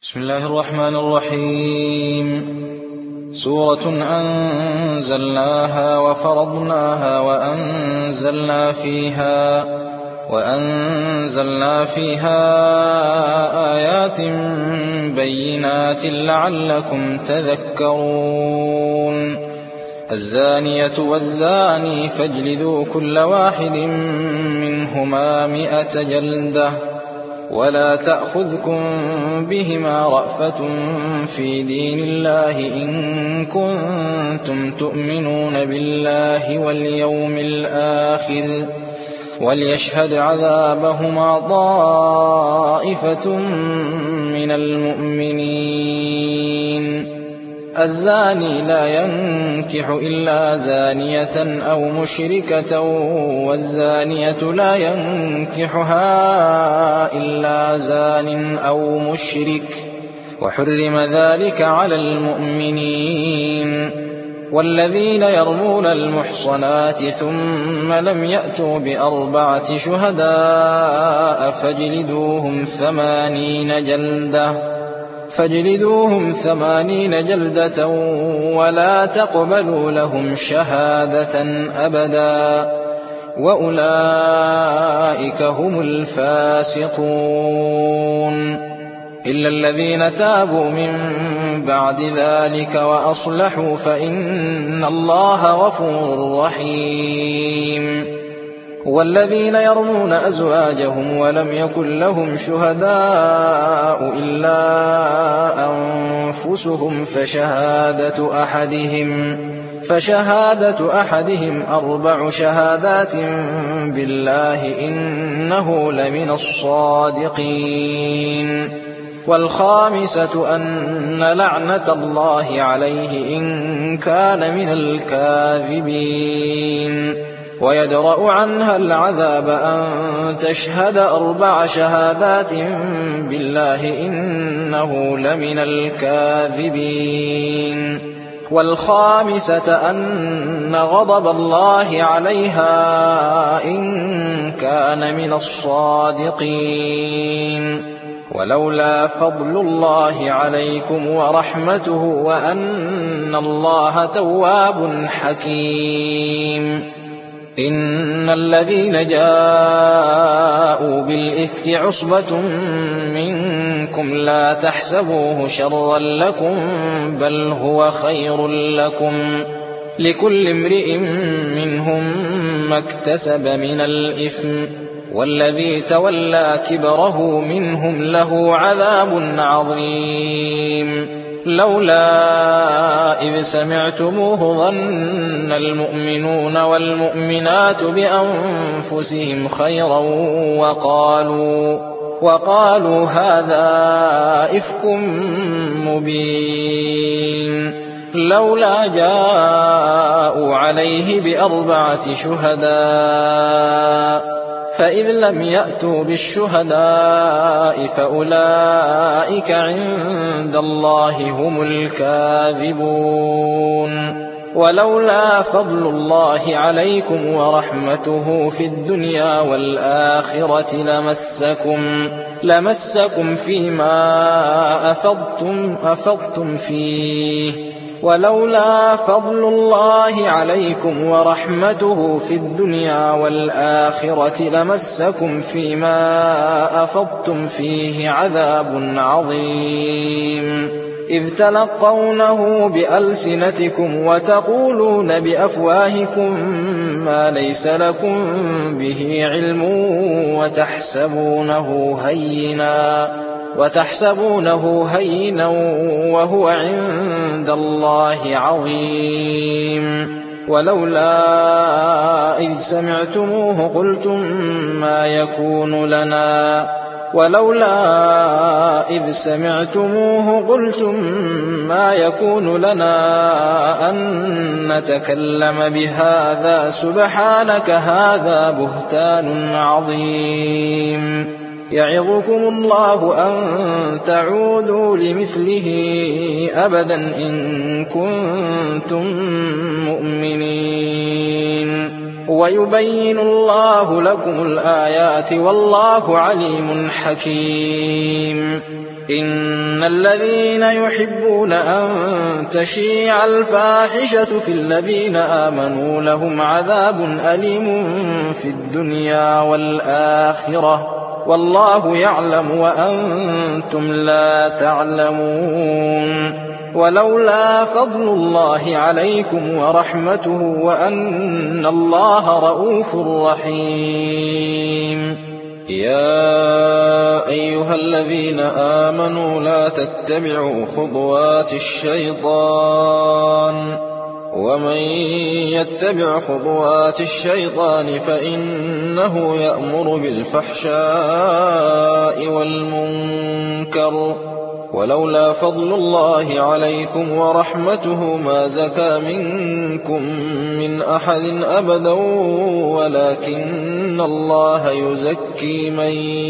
بسم الله الرحمن الرحيم. سورة أنزلناها وفرضناها وأنزلنا فيها آيات بينات لعلكم تذكرون. الزانية والزاني فاجلدوا كل واحد منهما 100 جلدة ولا تأخذكم بهما رأفة في دين الله إن كنتم تؤمنون بالله واليوم الآخر وليشهد عذابهما طائفة من المؤمنين. الزاني لا ينكح إلا زانية أو مشركة والزانية لا ينكحها إلا زان أو مشرك وحرم ذلك على المؤمنين. والذين يرمون المحصنات ثم لم يأتوا ب4 شهداء فاجلدوهم 80 جلدة ولا تقبلوا لهم شهادة أبدا وأولئك هم الفاسقون. إلا الذين تابوا من بعد ذلك وأصلحوا فإن الله غفور رحيم. والذين يرمون أزواجهم ولم يكن لهم شهداء إلا أنفسهم فشهادة أحدهم 4 شهادات بالله إنه لمن الصادقين. والخامسة أن لعنة الله عليه إن كان من الكاذبين. ويدرأ عنها العذاب أن تشهد 4 شهادات بالله إنه لمن الكاذبين. والخامسة أن غضب الله عليها إن كان من الصادقين. ولولا فضل الله عليكم ورحمته وأن الله تواب حكيم. إن الذين جاءوا بالإفك عصبة منكم لا تحسبوه شرا لكم بل هو خير لكم لكل امرئ منهم ما اكتسب من الإثم والذي تولى كبره منهم له عذاب عظيم. لولا إذ سمعتموه ظن المؤمنون والمؤمنات بأنفسهم خيرا وقالوا هذا إفك مبين. لولا جاءوا عليه ب4 شهداء فإذ لم يأتوا بالشهداء فأولئك عند الله هم الكاذبون. ولولا فضل الله عليكم ورحمته في الدنيا والآخرة لمسكم فيما أفضتم فيه. ولولا فضل الله عليكم ورحمته في الدنيا والآخرة لمسكم فيما أفضتم فيه عذاب عظيم. إذ تلقونه بألسنتكم وتقولون بأفواهكم ما ليس لكم به علم وتحسبونه هينا وهو عند الله عظيم. ولولا إذ سمعتموه قلتم ما يكون لنا أن نتكلم بهذا سبحانك هذا بهتان عظيم. يعظكم الله أن تعودوا لمثله أبدا إن كنتم مؤمنين. ويبين الله لكم الآيات والله عليم حكيم. إن الذين يحبون أن تشيع الفاحشة في الذين آمنوا لهم عذاب أليم في الدنيا والآخرة والله يعلم وأنتم لا تعلمون ولولا فضل الله عليكم ورحمته وأن الله رءوف رحيم يا أيها الذين آمنوا لا تتبعوا خطوات الشيطان ومن يتبع خطوات الشيطان فإنه يأمر بالفحشاء والمنكر ولولا فضل الله عليكم ورحمته ما زكى منكم من أحد أبدا ولكن الله يزكي من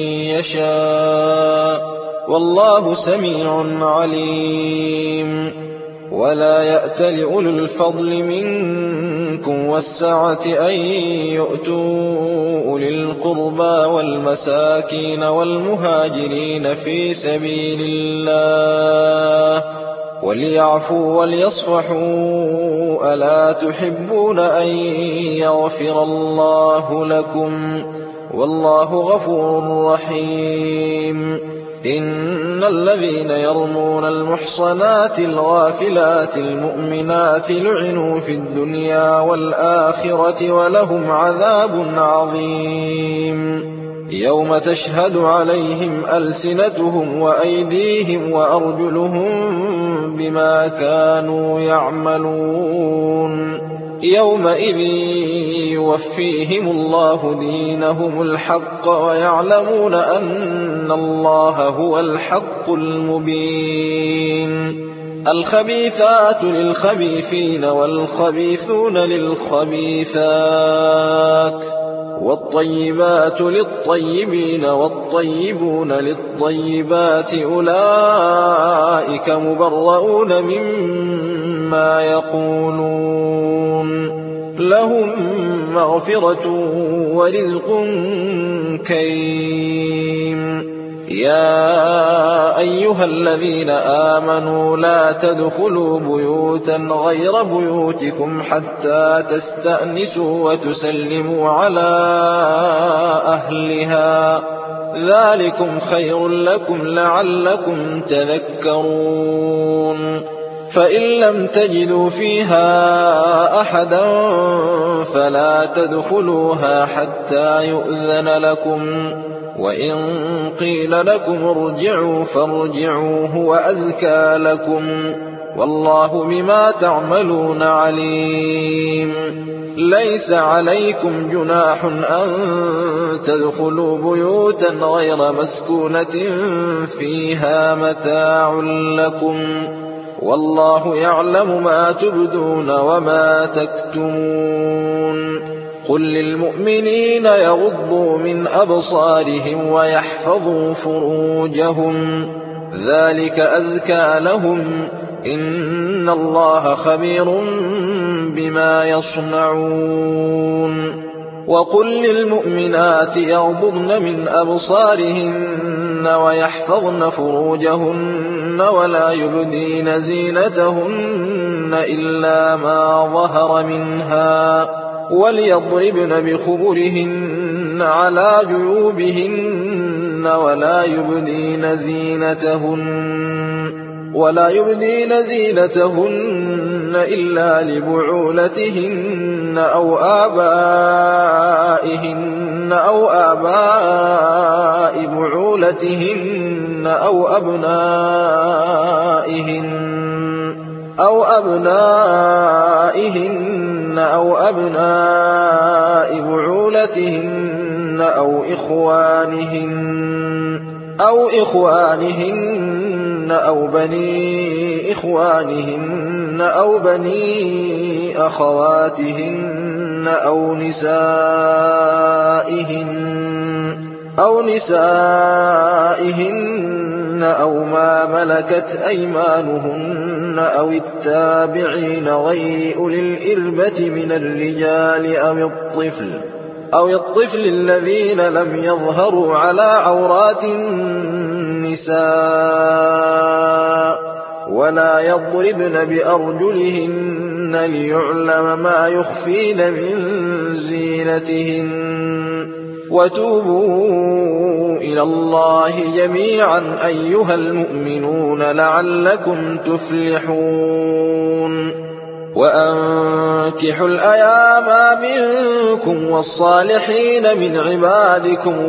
يشاء والله سميع عليم ولا يأتل أولو الفضل منكم والسعة أن يؤتوا أولي القربى والمساكين والمهاجرين في سبيل الله وليعفوا وليصفحوا ألا تحبون أن يغفر الله لكم والله غفور رحيم إن الذين يرمون المحصنات الغافلات المؤمنات لعنوا في الدنيا والآخرة ولهم عذاب عظيم يوم تشهد عليهم ألسنتهم وأيديهم وأرجلهم بما كانوا يعملون يومئذ يوفيهم الله دينهم الحق ويعلمون أن الله هو الحق المبين الخبيثات للخبيثين والخبيثون للخبيثات والطيبات للطيبين والطيبون للطيبات أولئك مبرؤون مما يقولون لهم مغفرة ورزق كريم يا أيها الذين آمنوا لا تدخلوا بيوتا غير بيوتكم حتى تستأنسوا وتسلموا على أهلها ذلكم خير لكم لعلكم تذكرون فإن لم تجدوا فيها أحدا فلا تدخلوها حتى يؤذن لكم وإن قيل لكم ارجعوا فارجعوا هو أزكى لكم والله بما تعملون عليم ليس عليكم جناح أن تدخلوا بيوتا غير مسكونة فيها متاع لكم والله يعلم ما تبدون وما تكتمون قل للمؤمنين يغضوا من أبصارهم ويحفظوا فروجهم ذلك أزكى لهم إن الله خبير بما يصنعون وقل للمؤمنات يغضضن من أبصارهن ويحفظن فروجهن ولا يبدين زينتهن إلا ما ظهر منها وليضربن بخمرهن على جيوبهن ولا يبدين زينتهن إلا لبعولتهن أو آباء بعولتهن أو أبنائهن أو أبناء بعولتهن أو إخوانهن أو بني إخوانهن أو بني أخواتهن أو نسائهن أو ما ملكت أيمانهن أو التابعين غير أولي الإربة من الرجال أو الطفل الذين لم يظهروا على عورات النساء النساء ولا يضربن بأرجلهن ليعلم ما يخفين من زينتهن وتوبوا إلى الله جميعا أيها المؤمنون لعلكم تفلحون وأنكحوا الأيام منكم والصالحين من عبادكم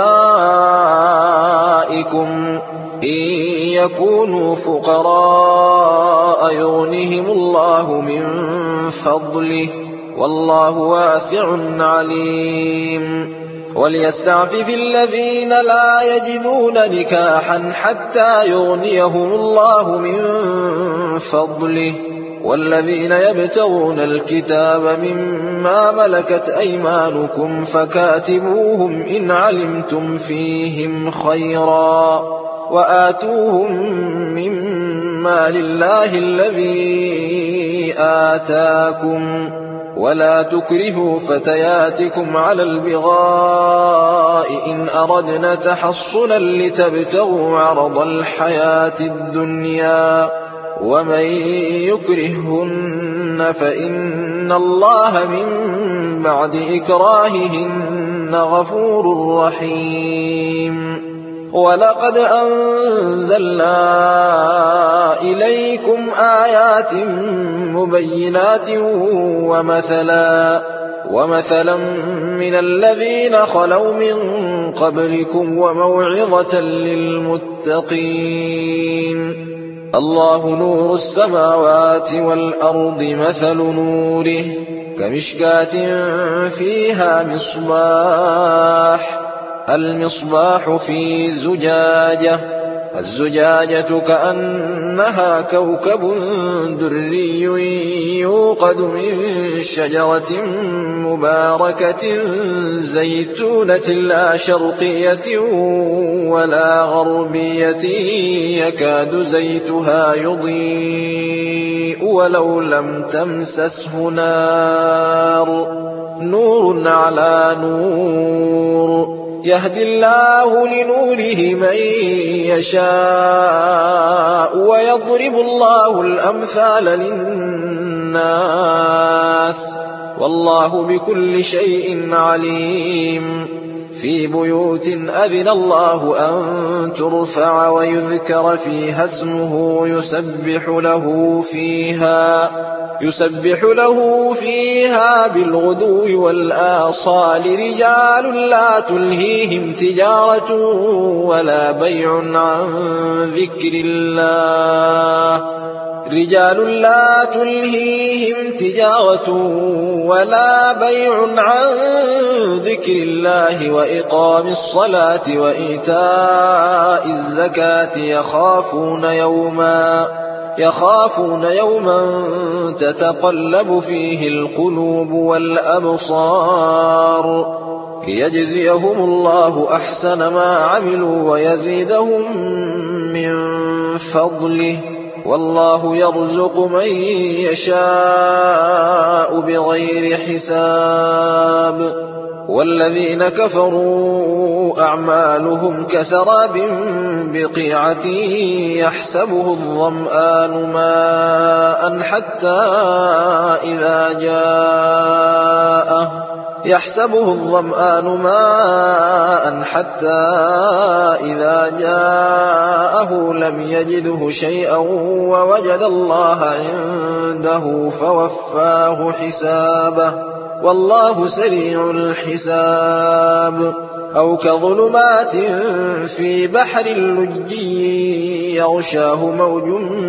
وإمائكم إن يكونوا فقراء يغنهم الله من فضله والله واسع عليم وليستعفف الذين لا يجدون نكاحا حتى يغنيهم الله من فضله والذين يبتغون الكتاب مما ملكت أيمانكم فكاتبوهم إن علمتم فيهم خيرا وآتوهم مما لله الذي آتاكم ولا تكرهوا فتياتكم على البغاء إن أردنا تحصنا لتبتغوا عرض الحياة الدنيا ومن يكرههن فإن الله من بعد إكراههن غفور رحيم ولقد أنزلنا إليكم آيات مبينات ومثلا من الذين خلوا من قبلكم وموعظة للمتقين الله نور السماوات والأرض مثل نوره كمشكاة فيها مصباح المصباح في زجاجة الزجاجة كأنها كوكب دري يوقد من شجرة مباركة زيتونة لا شرقية ولا غربية يكاد زيتها يضيء ولو لم تمسسه نور على نور يهدي الله لنوره من يشاء ويضرب الله الأمثال للناس والله بكل شيء عليم في بيوت أذن الله أن ترفع ويذكر فيها اسمه يسبح له فيها بالغدو والآصال رجال لا تلهيهم تجارة ولا بيع عن ذكر الله وإقام الصلاة وإيتاء الزكاة يخافون يوما تتقلب فيه القلوب والأبصار ليجزيهم الله أحسن ما عملوا ويزيدهم من فضله والله يرزق من يشاء بغير حساب والذين كفروا أعمالهم كسراب بقيعة يحسبه الظمآن ماء حتى إذا جاءه لم يجده شيئا ووجد الله عنده فوفاه حسابه والله سريع الحساب أو كظلمات في بحر لجي يغشاه موج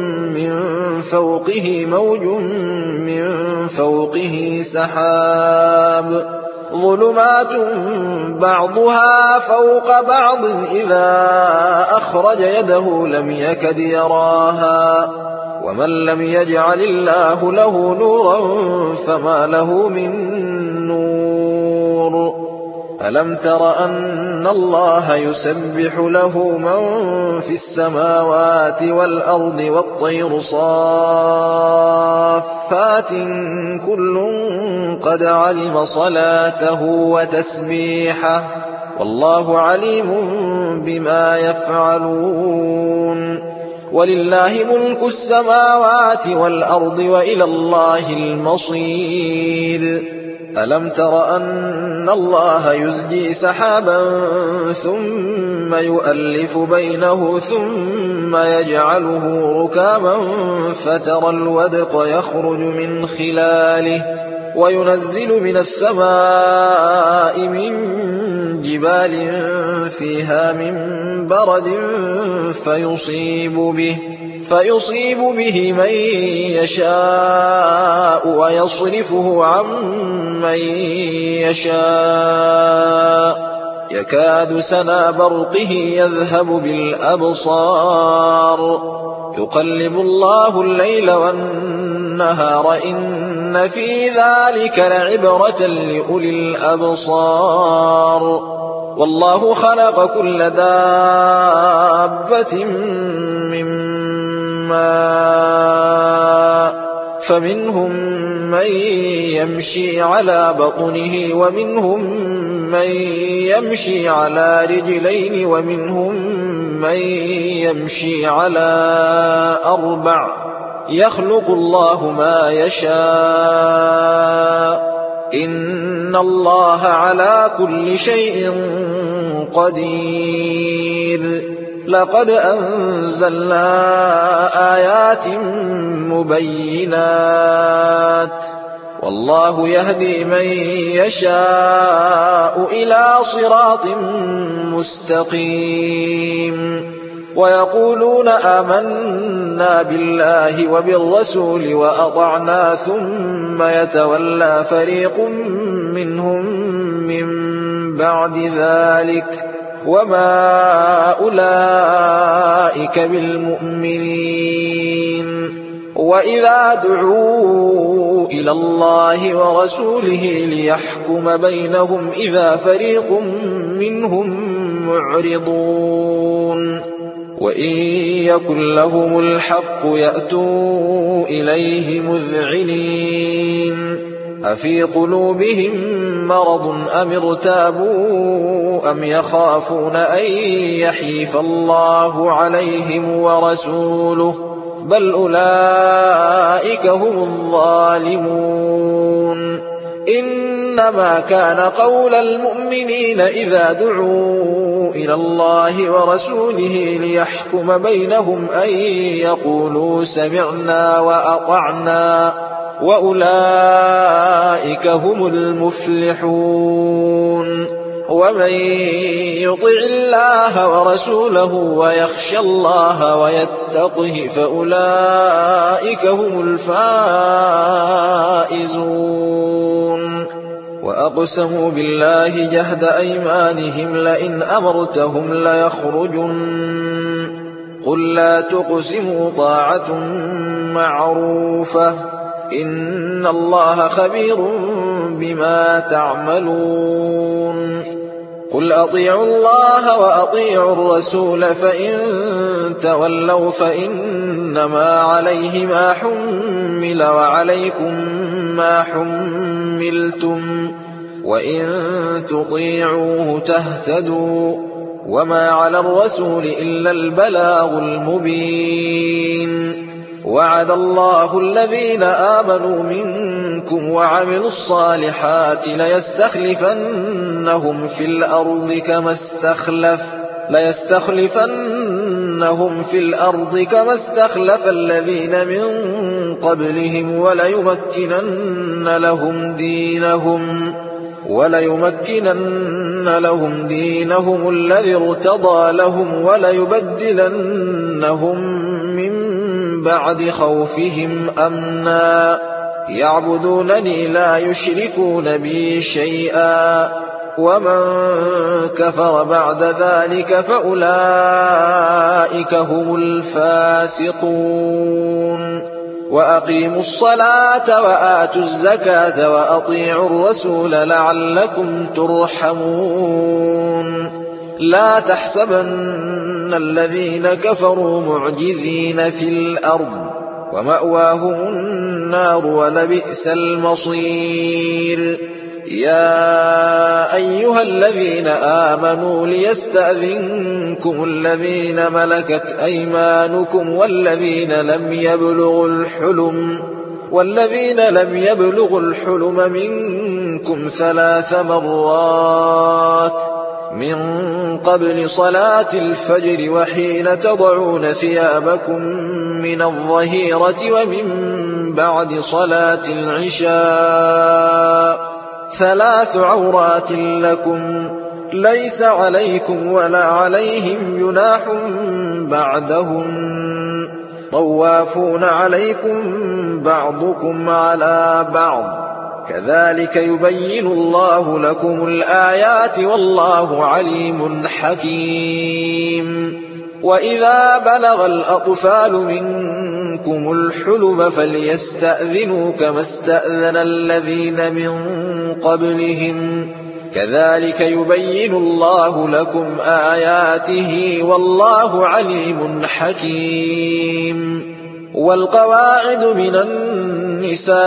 من فوقه سحاب ظلمات بعضها فوق بعض إذا أخرج يده لم يكد يراها ومن لم يجعل الله له نورا فما له من نور ألم تر أن الله يسبح له من في السماوات والأرض والطير صافات كل قد علم صلاته والله عليم بما يفعلون ولله ملك السماوات والأرض وإلى الله المصير ألم تر أن الله يزجي سحابا ثم يؤلف بينه ثم يجعله ركاما فترى الودق يخرج من خلاله وينزل من السماء من جبال فيها من برد فيصيب به من يشاء ويصرفه عن من يشاء يكاد سنا برقه يذهب بالأبصار يقلب الله الليل والنهار إن في ذلك لعبرة لأولي الأبصار والله خلق كل دابة من ماء فمنهم من يمشي على بطنه ومنهم من يمشي على رجلين ومنهم من يمشي على أربع يخلق الله ما يشاء إن الله على كل شيء قدير لقد أنزلنا آيات مبينات والله يهدي من يشاء إلى صراط مستقيم ويقولون آمنا بالله وبالرسول وأطعنا ثم يتولى فريق منهم من بعد ذلك وما أولئك بالمؤمنين وإذا دعوا إلى الله ورسوله ليحكم بينهم إذا فريق منهم معرضون وإن يكن لهم الحق يأتوا إليه مذعنين أفي قلوبهم مرض أم ارتابوا أم يخافون أن يحيف الله عليهم ورسوله بل أولئك هم الظالمون إنما كان قول المؤمنين إذا دعوا إلى الله ورسوله ليحكم بينهم أن يقولوا سمعنا وأطعنا وأولئك هم المفلحون ومن يطع الله ورسوله ويخشى الله ويتقه فأولئك هم الفائزون وأقسموا بالله جهد أيمانهم لئن أمرتهم ليخرجن قل لا تقسموا طاعة معروفة إن الله خبير بما تعملون قل أطيعوا الله وأطيعوا الرسول فإن تولوا فإنما عليه ما حمل وعليكم ما حملتم وإن تطيعوه تهتدوا وما على الرسول إلا البلاغ المبين وعد الله الذين آمنوا منكم وعملوا الصالحات ليستخلفنهم في الأرض كما استخلف الذين من قبلهم وليمكنن لهم دينهم الذي ارتضى لهم وليبدلنهم من بعد خوفهم أمنا يعبدونني لا يشركون بي شيئا ومن كفر بعد ذلك فأولئك هم الفاسقون وأقيموا الصلاة وآتوا الزكاة وأطيعوا الرسول لعلكم ترحمون لا تحسبن الذين كفروا معجزين في الأرض ومأواهم النار ولبئس المصير يا أيها الذين آمنوا ليستأذنكم الذين ملكت أيمانكم والذين لم يبلغوا الحلم منكم 3 مرات من قبل صلاة الفجر وحين تضعون ثيابكم من الظهيرة ومن بعد صلاة العشاء 3 عورات لكم ليس عليكم ولا عليهم جناح بعدهم طوافون عليكم بعضكم على بعض كذلك يبين الله لكم الآيات والله عليم حكيم وإذا بلغ الأطفال منكم الحلم فليستأذنوا كما استأذن الذين من قبلهم كذلك يبين الله لكم آياته والله عليم حكيم والقواعد من النساء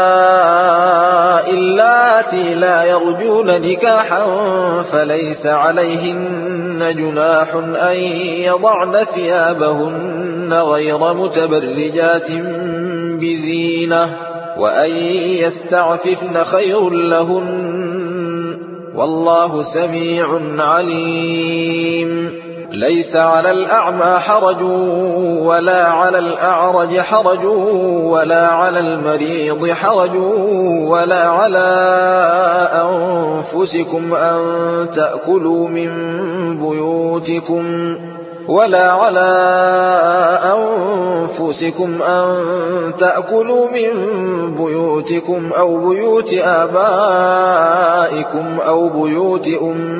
اللاتي لا يرجون نكاحا فليس عليهن جناح أن يضعن ثيابهن غير متبرجات بزينة وأن يستعففن خير لهن والله سميع عليم ليس على الأعمى حرج ولا على الأعرج حرج ولا على المريض حرج ولا على أنفسكم أن تأكلوا من بيوتكم أو بيوت آبائكم أو بيوت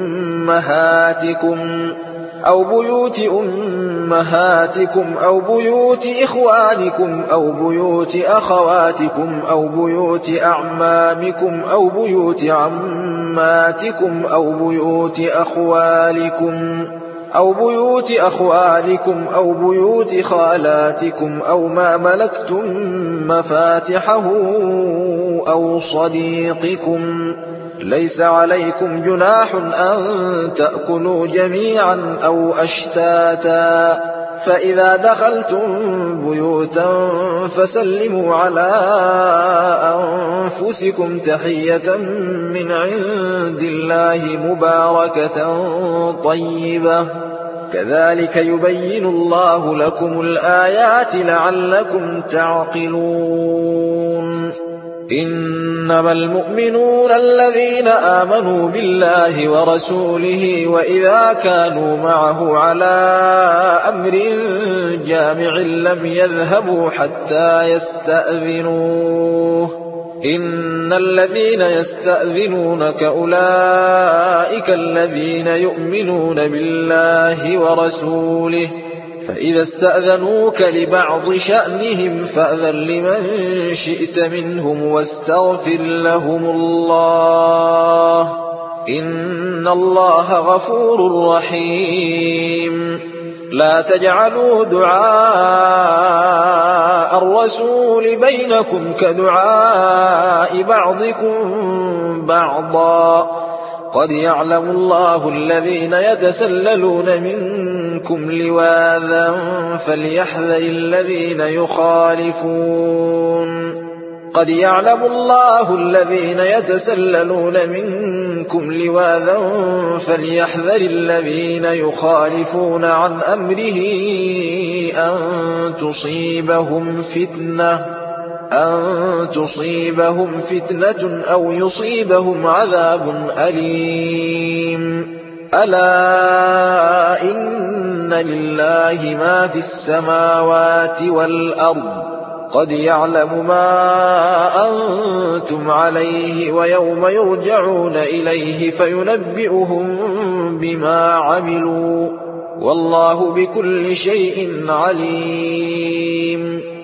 أمهاتكم أو بيوت إخوانكم أو بيوت أخواتكم أو بيوت أعمامكم أو بيوت عماتكم أو بيوت أخوالكم أو بيوت خالاتكم أو ما ملكتم مفاتحه أو صديقكم ليس عليكم جناح أن تأكلوا جميعا أو أشتاتا فإذا دخلتم بيوتا فسلموا على أنفسكم تحية من عند الله مباركة طيبة كذلك يبين الله لكم الآيات لعلكم تعقلون إنما المؤمنون الذين آمنوا بالله ورسوله وإذا كانوا معه على أمر جامع لم يذهبوا حتى يستأذنوه إن الذين يستأذنونك أولئك الذين يؤمنون بالله ورسوله فإذا استأذنوك لبعض شأنهم فأذن لمن شئت منهم واستغفر لهم الله إن الله غفور رحيم لا تجعلوا دعاء الرسول بينكم كدعاء بعضكم بعضا قد يعلم الله الذين يتسللون منكم لواذا فليحذر الذين يخالفون عن أمره أن تصيبهم فتنة أو يصيبهم عذاب أليم ألا إن لله ما في السماوات والأرض قد يعلم ما أنتم عليه ويوم يرجعون إليه فينبئهم بما عملوا والله بكل شيء عليم